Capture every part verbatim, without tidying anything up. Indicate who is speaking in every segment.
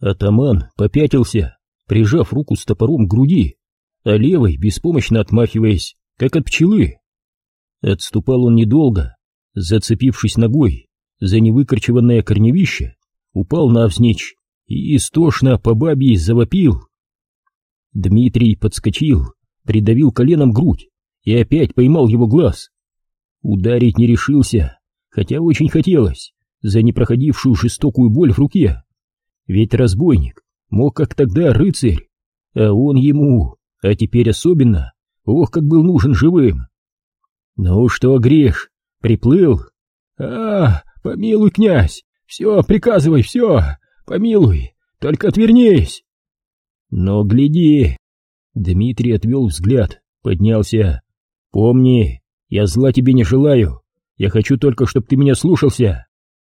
Speaker 1: Атаман попятился, прижав руку с топором к груди, а левой беспомощно отмахиваясь, как от пчелы. Отступал он недолго, зацепившись ногой за невыкорчеванное корневище, упал навзничь и истошно по бабье завопил. Дмитрий подскочил, придавил коленом грудь и опять поймал его глаз. Ударить не решился, хотя очень хотелось, за непроходившую жестокую боль в руке. Ведь разбойник мог, как тогда, рыцарь, а он ему, а теперь особенно, ох, как был нужен живым. Ну что, Гриш, приплыл? А, помилуй, князь, все, приказывай, все, помилуй, только отвернись. Но гляди. Дмитрий отвел взгляд, поднялся. Помни, я зла тебе не желаю, я хочу только, чтобы ты меня слушался.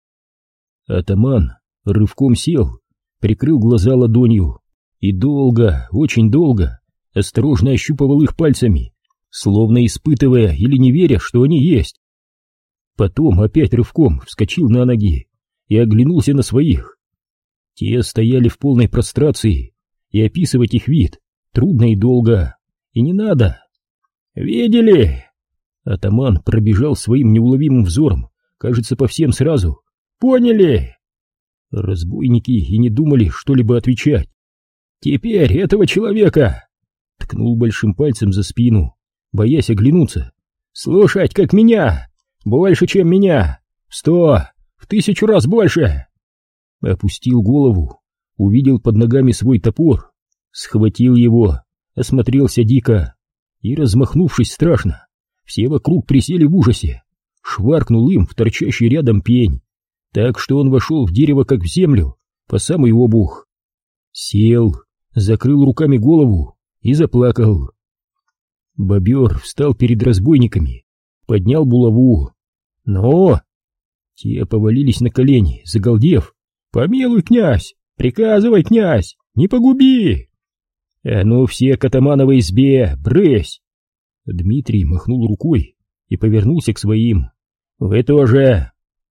Speaker 1: Атаман рывком сел, прикрыл глаза ладонью и долго, очень долго осторожно ощупывал их пальцами, словно испытывая или не веря, что они есть. Потом опять рывком вскочил на ноги и оглянулся на своих. Те стояли в полной прострации, и описывать их вид трудно и долго, и не надо. «Видели?» Атаман пробежал своим неуловимым взором, кажется, по всем сразу. «Поняли?» Разбойники и не думали что-либо отвечать. «Теперь этого человека!» Ткнул большим пальцем за спину, боясь оглянуться. «Слушать, как меня! Больше, чем меня! В сто, в тысячу раз больше!» Опустил голову, увидел под ногами свой топор, схватил его, осмотрелся дико и, размахнувшись страшно, все вокруг присели в ужасе, шваркнул им в торчащий рядом пень, так что он вошел в дерево как в землю, по самый обух. Сел, закрыл руками голову и заплакал. Бобер встал перед разбойниками, поднял булаву. «Но!» Те повалились на колени, загалдев. «Помилуй, князь! Приказывай, князь! Не погуби!» «А ну все к атамановой избе! Брысь!» Дмитрий махнул рукой и повернулся к своим. «Вы тоже!»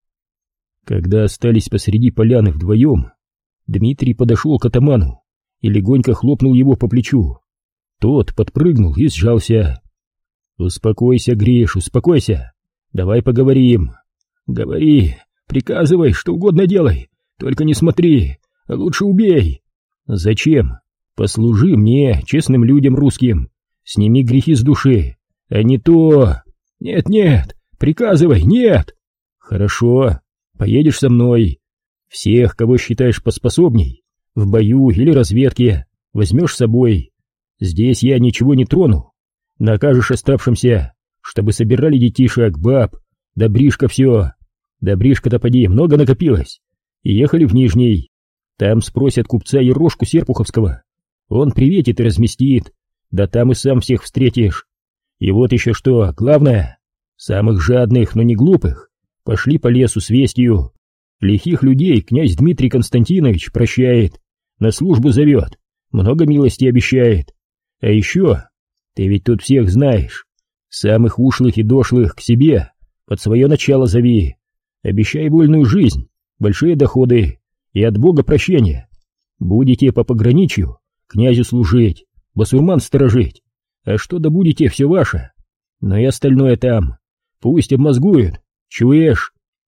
Speaker 1: Когда остались посреди поляны вдвоем, Дмитрий подошел к атаману и легонько хлопнул его по плечу. Тот подпрыгнул и сжался. «Успокойся, Гриш, успокойся! Давай поговорим! Говори, приказывай, что угодно делай, только не смотри, а лучше убей! Зачем? Послужи мне, честным людям русским, сними грехи с души, а не то... Нет-нет, приказывай, нет! Хорошо, поедешь со мной, всех, кого считаешь поспособней, в бою или разведке, возьмешь с собой. Здесь я ничего не трону, накажешь оставшимся, чтобы собирали детишек, баб, добришка все. Добришка-то поди, много накопилось. И ехали в Нижний. Там спросят купца Ерошку Серпуховского. Он приветит и разместит, да там и сам всех встретишь. И вот еще что, главное, самых жадных, но не глупых, пошли по лесу с вестью. Лихих людей князь Дмитрий Константинович прощает, на службу зовет, много милости обещает. А еще, ты ведь тут всех знаешь, самых ушлых и дошлых к себе под свое начало зови. Обещай вольную жизнь, большие доходы и от Бога прощения. Будете по пограничью князю служить, басурман сторожить, а что добудете, все ваше. Но и остальное там, пусть обмозгуют, чуешь?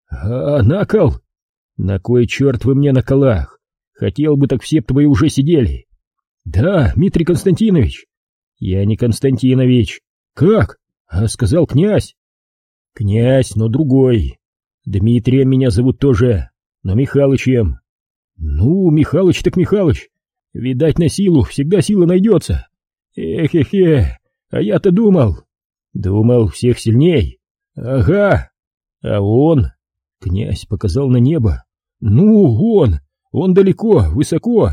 Speaker 1: А, на кол? На кой черт вы мне на колах? Хотел бы, так все б твои уже сидели. Да, Дмитрий Константинович. Я не Константинович. Как? А сказал князь. Князь, но другой. Дмитрием меня зовут тоже, но Михалычем. Ну, Михалыч так Михалыч. Видать, на силу всегда сила найдется. Эх-эх-эх, а я-то думал. Думал, всех сильней. Ага. А он? Князь показал на небо. Ну, он, он далеко, высоко.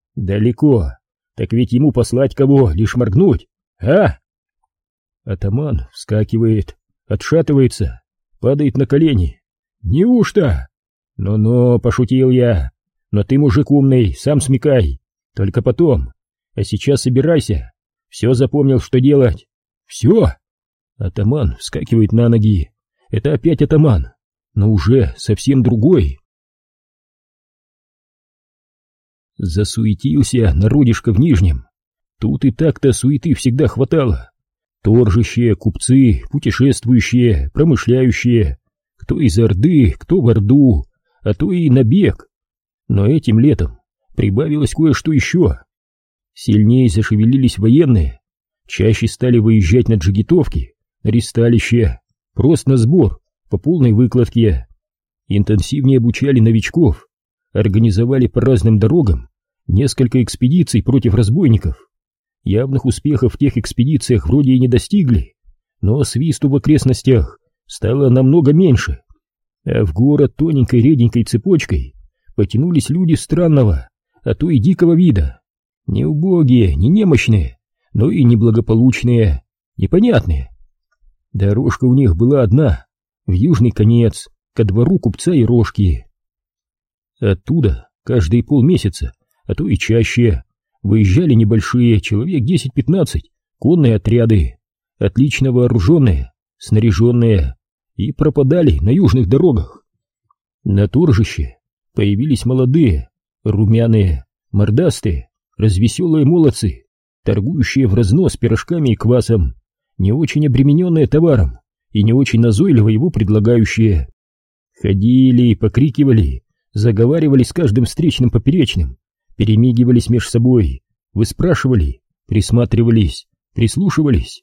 Speaker 1: Далеко. Так ведь ему послать кого, лишь моргнуть, а? Атаман вскакивает, отшатывается, падает на колени. Неужто? Ну-ну, пошутил я. Но ты мужик умный, сам смекай. Только потом. А сейчас собирайся. Все запомнил, что делать. Все? Атаман вскакивает на ноги. Это опять атаман, но уже совсем другой. Засуетился народишко в Нижнем. Тут и так-то суеты всегда хватало. Торжищие, купцы, путешествующие, промышляющие, кто из Орды, кто в Орду, а то и набег. Но этим летом прибавилось кое-что еще. Сильнее зашевелились военные, чаще стали выезжать на джигитовки, на ристалище, просто на сбор, по полной выкладке. Интенсивнее обучали новичков, организовали по разным дорогам несколько экспедиций против разбойников. Явных успехов в тех экспедициях вроде и не достигли, но свисту в окрестностях стало намного меньше, а в город тоненькой реденькой цепочкой потянулись люди странного, а то и дикого вида, не убогие, не немощные, но и неблагополучные, непонятные. Дорожка у них была одна, в южный конец, ко двору купца Ерошки. Оттуда каждые полмесяца, а то и чаще, выезжали небольшие, человек десять-пятнадцать, конные отряды, отлично вооруженные, снаряженные, и пропадали на южных дорогах. На торжище появились молодые, румяные, мордастые, развеселые молодцы, торгующие в разнос пирожками и квасом, не очень обремененные товаром и не очень назойливо его предлагающие. Ходили, покрикивали, заговаривали с каждым встречным поперечным, перемигивались меж собой, выспрашивали, присматривались, прислушивались.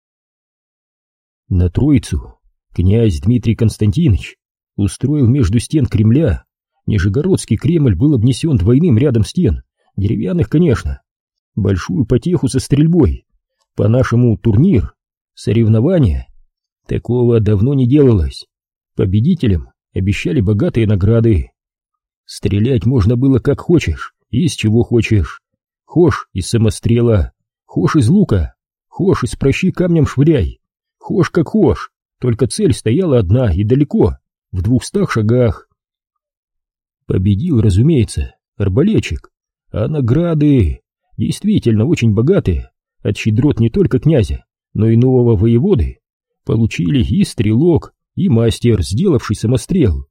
Speaker 1: На Троицу князь Дмитрий Константинович устроил между стен Кремля. Нижегородский Кремль был обнесен двойным рядом стен, деревянных, конечно, большую потеху со стрельбой, по-нашему турнир, соревнования. Такого давно не делалось. Победителям обещали богатые награды. Стрелять можно было как хочешь и из чего хочешь. Хошь из самострела, хошь из лука, хошь из прощи камнем швыряй, хошь как хошь, только цель стояла одна и далеко, в двухстах шагах. Победил, разумеется, арбалетчик, а награды действительно очень богатые, от щедрот не только князя, но и нового воеводы, получили и стрелок, и мастер, сделавший самострел.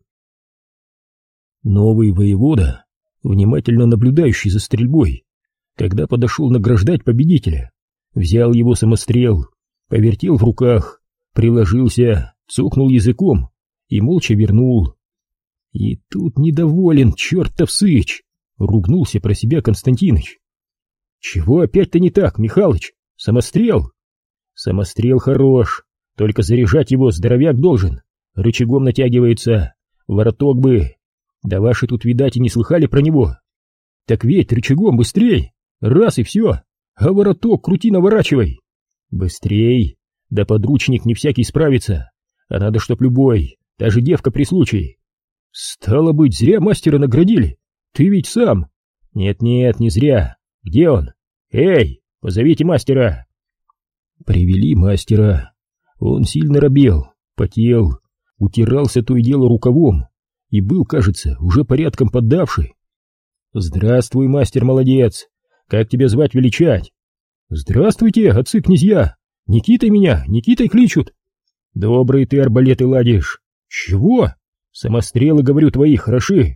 Speaker 1: Новый воевода, внимательно наблюдающий за стрельбой, когда подошел награждать победителя, взял его самострел, повертел в руках, приложился, цокнул языком и молча вернул. И тут недоволен чертов сыч, ругнулся про себя Константиныч. Чего опять-то не так, Михалыч? Самострел? Самострел хорош, только заряжать его здоровяк должен, рычагом натягивается, вороток бы. Да ваши тут, видать, и не слыхали про него. Так ведь рычагом быстрей, раз и все, а вороток крути наворачивай. Быстрей, да подручник не всякий справится, а надо, чтоб любой, даже девка при случае. Стало быть, зря мастера наградили, ты ведь сам. Нет-нет, не зря, где он? Эй, позовите мастера. Привели мастера, он сильно робел, потел, утирался то и дело рукавом и был, кажется, уже порядком поддавший. Здравствуй, мастер-молодец, как тебя звать величать? Здравствуйте, отцы-князья, Никитой меня, Никитой кличут. Добрый ты арбалеты ладишь. Чего? Самострелы, говорю, твои хороши.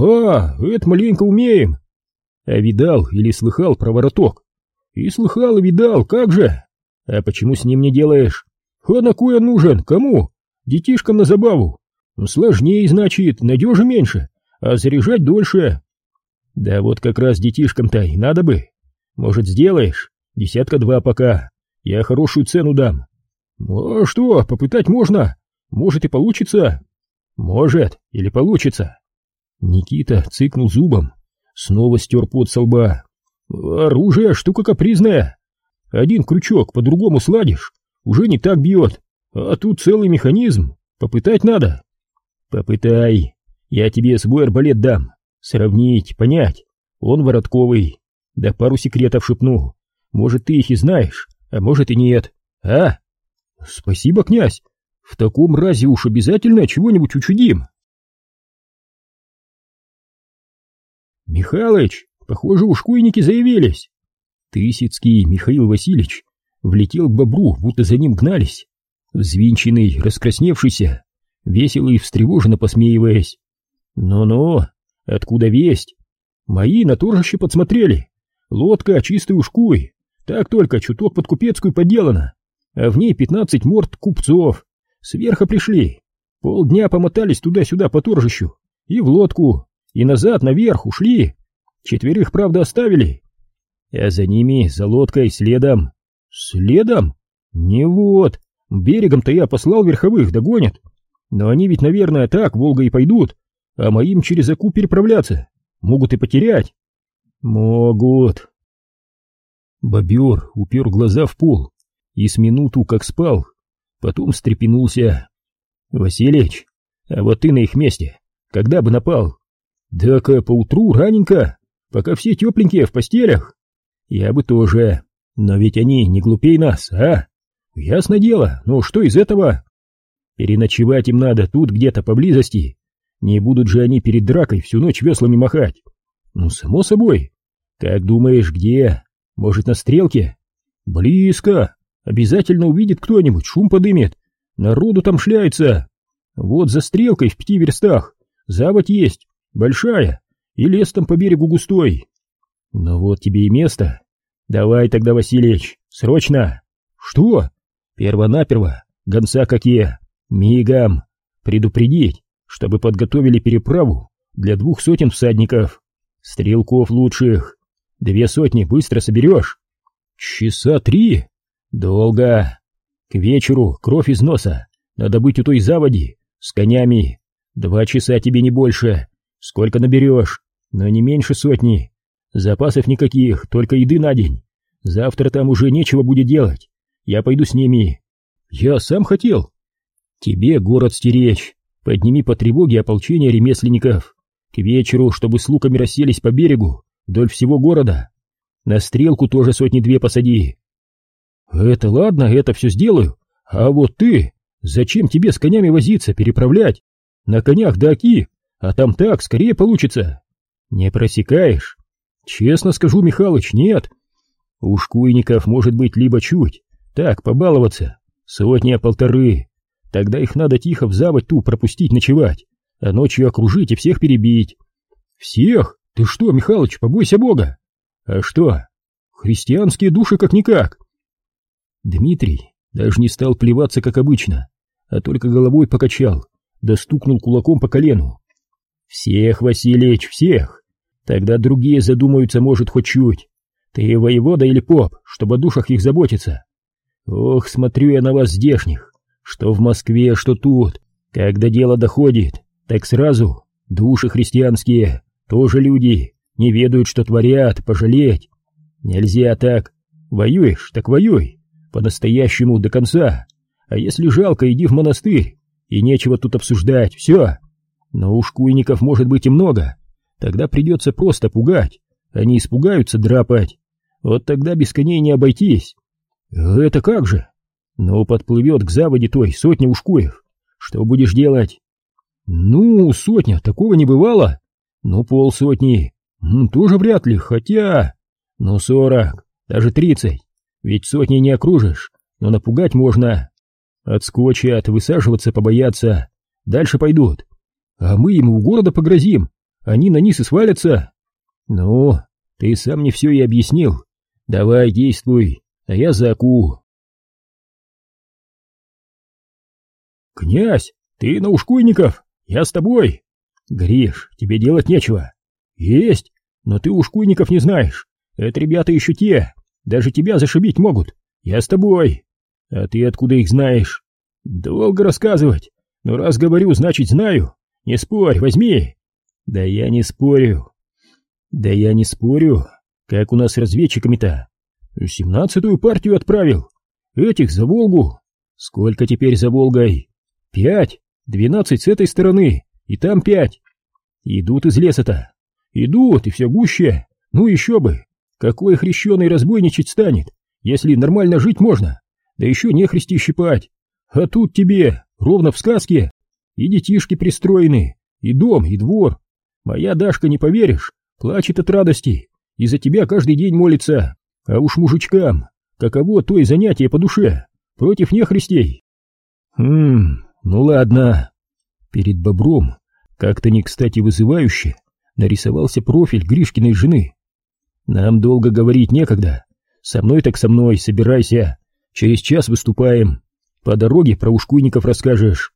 Speaker 1: А, это маленько умеем. А видал или слыхал про вороток? И слыхал, и видал, как же? А почему с ним не делаешь? А на кой он нужен? Кому? Детишкам на забаву. Сложнее, значит, надежи меньше, а заряжать дольше. Да вот как раз детишкам-то и надо бы. Может, сделаешь? Десятка два пока. Я хорошую цену дам. А что, попытать можно? Может и получится. Может, или получится. Никита цыкнул зубом, снова стер пот со лба. Оружие штука капризная. Один крючок по-другому сладишь, уже не так бьет. А тут целый механизм. Попытать надо. Попытай. Я тебе свой арбалет дам. Сравнить, понять. Он воротковый. Да пару секретов шепну. Может, ты их и знаешь, а может и нет. А? Спасибо, князь. В таком разе уж обязательно чего-нибудь учудим. Михалыч, похоже, ушкуйники заявились. Тысяцкий Михаил Васильевич влетел к бобру, будто за ним гнались. Взвинченный, раскрасневшийся, весело и встревоженно посмеиваясь. Ну-ну, откуда весть? Мои на торжище подсмотрели. Лодка чистый ушкуй, так только чуток под купецкую подделана, а в ней пятнадцать морд купцов. Сверху пришли, полдня помотались туда-сюда по торжищу, и в лодку, и назад наверх ушли. Четверых, правда, оставили. А за ними, за лодкой, следом. Следом? Не вот. Берегом-то я послал верховых, догонят. Но они ведь, наверное, так Волгой и пойдут, а моим через Оку переправляться. Могут и потерять. Могут. Бобер упер глаза в пол и с минуту как спал, потом встрепенулся. Василич, а вот ты на их месте когда бы напал? Да-ка поутру раненько, пока все тепленькие в постелях. Я бы тоже, но ведь они не глупей нас, а? Ясно дело, но что из этого? Переночевать им надо тут где-то поблизости. Не будут же они перед дракой всю ночь веслами махать. Ну, само собой. Как думаешь, где? Может, на стрелке? Близко. Обязательно увидит кто-нибудь, шум подымет. Народу там шляется. Вот за стрелкой в пяти верстах заводь есть, большая, и лес там по берегу густой. Ну вот тебе и место. Давай тогда, Василич, срочно. Что? Первонаперво, гонца какие, мигом предупредить, чтобы подготовили переправу для двух сотен всадников. Стрелков лучших. Две сотни быстро соберешь. Часа три? Долго. К вечеру кровь из носа надо быть у той заводи с конями. Два часа тебе не больше. Сколько наберешь? Но не меньше сотни. Запасов никаких, только еды на день. Завтра там уже нечего будет делать. Я пойду с ними. Я сам хотел. Тебе город стеречь. Подними по тревоге ополчение ремесленников. К вечеру, чтобы с луками расселись по берегу вдоль всего города. На стрелку тоже сотни-две посади. Это ладно, это все сделаю. А вот ты, зачем тебе с конями возиться, переправлять? На конях до Оки, а там так скорее получится. Не просекаешь? Честно скажу, Михалыч, нет. У шкуйников может быть либо чуть, так, побаловаться, сотня-полторы. Тогда их надо тихо в заводь ту пропустить ночевать, а ночью окружить и всех перебить. Всех? Ты что, Михалыч, побойся Бога. А что? Христианские души как-никак. Дмитрий даже не стал плеваться, как обычно, а только головой покачал, да стукнул кулаком по колену. Всех, Василич, всех. Тогда другие задумаются, может, хоть чуть. Ты воевода или поп, чтобы о душах их заботиться? Ох, смотрю я на вас здешних, что в Москве, что тут. Когда дело доходит, так сразу души христианские, тоже люди, не ведают, что творят, пожалеть. Нельзя так. Воюешь, так воюй, по-настоящему до конца. А если жалко, иди в монастырь, и нечего тут обсуждать, все. Но у шкуйников может быть и много, тогда придется просто пугать. Они испугаются драпать, вот тогда без коней не обойтись. Это как же? Ну, подплывет к заводе той сотня ушкуев. Что будешь делать? Ну, сотня, такого не бывало. Ну, полсотни, ну, тоже вряд ли, хотя... Ну, сорок, даже тридцать, ведь сотни не окружишь, но напугать можно. Отскочат, высаживаться побоятся, дальше пойдут. А мы им у города погрозим, они на низ и свалятся. Ну, ты сам мне все и объяснил. Давай, действуй, а я за Оку. Князь, ты на ушкуйников, я с тобой. Гриш, тебе делать нечего. Есть, но ты ушкуйников не знаешь. Это ребята еще те, даже тебя зашибить могут. Я с тобой. А ты откуда их знаешь? Долго рассказывать, но раз говорю, значит знаю. Не спорь, возьми. Да я не спорю. Да я не спорю. Как у нас с разведчиками-то? Семнадцатую партию отправил. Этих за Волгу. Сколько теперь за Волгой? Пять. Двенадцать с этой стороны. И там пять. Идут из леса-то. Идут, и все гуще. Ну еще бы. Какой хрещеный разбойничать станет, если нормально жить можно? Да еще нехристи щипать. А тут тебе, ровно в сказке, и детишки пристроены, и дом, и двор. Моя Дашка, не поверишь, плачет от радости, и за тебя каждый день молится. А уж мужичкам, каково то и занятие по душе, против нехристей. Хм, ну ладно. Перед бобром, как-то не кстати вызывающе, нарисовался профиль Гришкиной жены. «Нам долго говорить некогда. Со мной так со мной, собирайся. Через час выступаем. По дороге про ушкуйников расскажешь».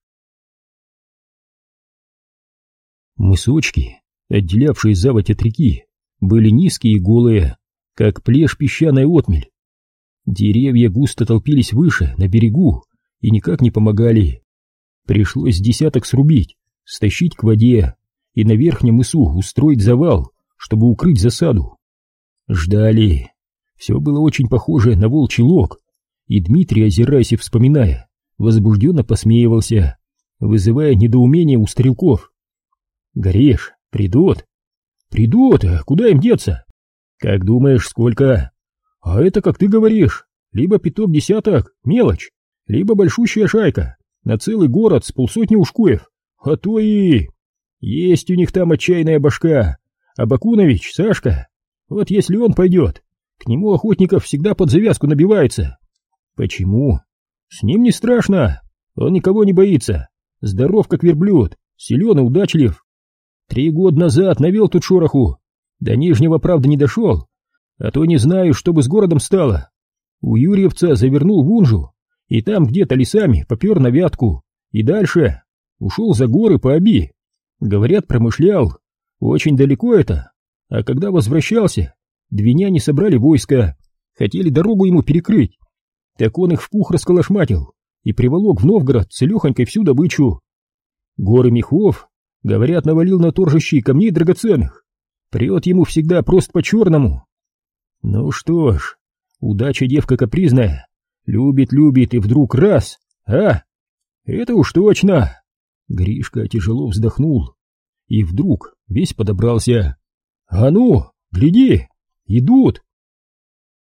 Speaker 1: Мысочки, отделявшие заводь от реки, были низкие и голые, как плешь песчаная отмель. Деревья густо толпились выше, на берегу, и никак не помогали. Пришлось десяток срубить, стащить к воде и на верхнем мысу устроить завал, чтобы укрыть засаду. Ждали. Все было очень похоже на волчий лог, и Дмитрий, озираясь и вспоминая, возбужденно посмеивался, вызывая недоумение у стрелков. «Гореш, придут?» «Придут, а куда им деться?» «Как думаешь, сколько?» «А это, как ты говоришь, либо пяток-десяток, мелочь, либо большущая шайка, на целый город с полсотни ушкуев, а то и... Есть у них там отчаянная башка, а Бакунович, Сашка, вот если он пойдет, к нему охотников всегда под завязку набивается». «Почему?» «С ним не страшно, он никого не боится, здоров как верблюд, силен и удачлив. Три года назад навел тут шороху, до Нижнего, правда, не дошел, а то не знаю, что бы с городом стало. У Юрьевца завернул в Унжу, и там где-то лесами попер на Вятку, и дальше ушел за горы по Оби. Говорят, промышлял, очень далеко это, а когда возвращался, двиняне собрали войско, хотели дорогу ему перекрыть, так он их в пух расколошматил и приволок в Новгород целехонькой всю добычу. Горы мехов, говорят, навалил на торжищи камней драгоценных, прет ему всегда просто по-черному. Ну что ж, удача девка капризная, любит-любит и вдруг раз, а? Это уж точно!» Гришка тяжело вздохнул и вдруг весь подобрался. «А ну, гляди, идут!»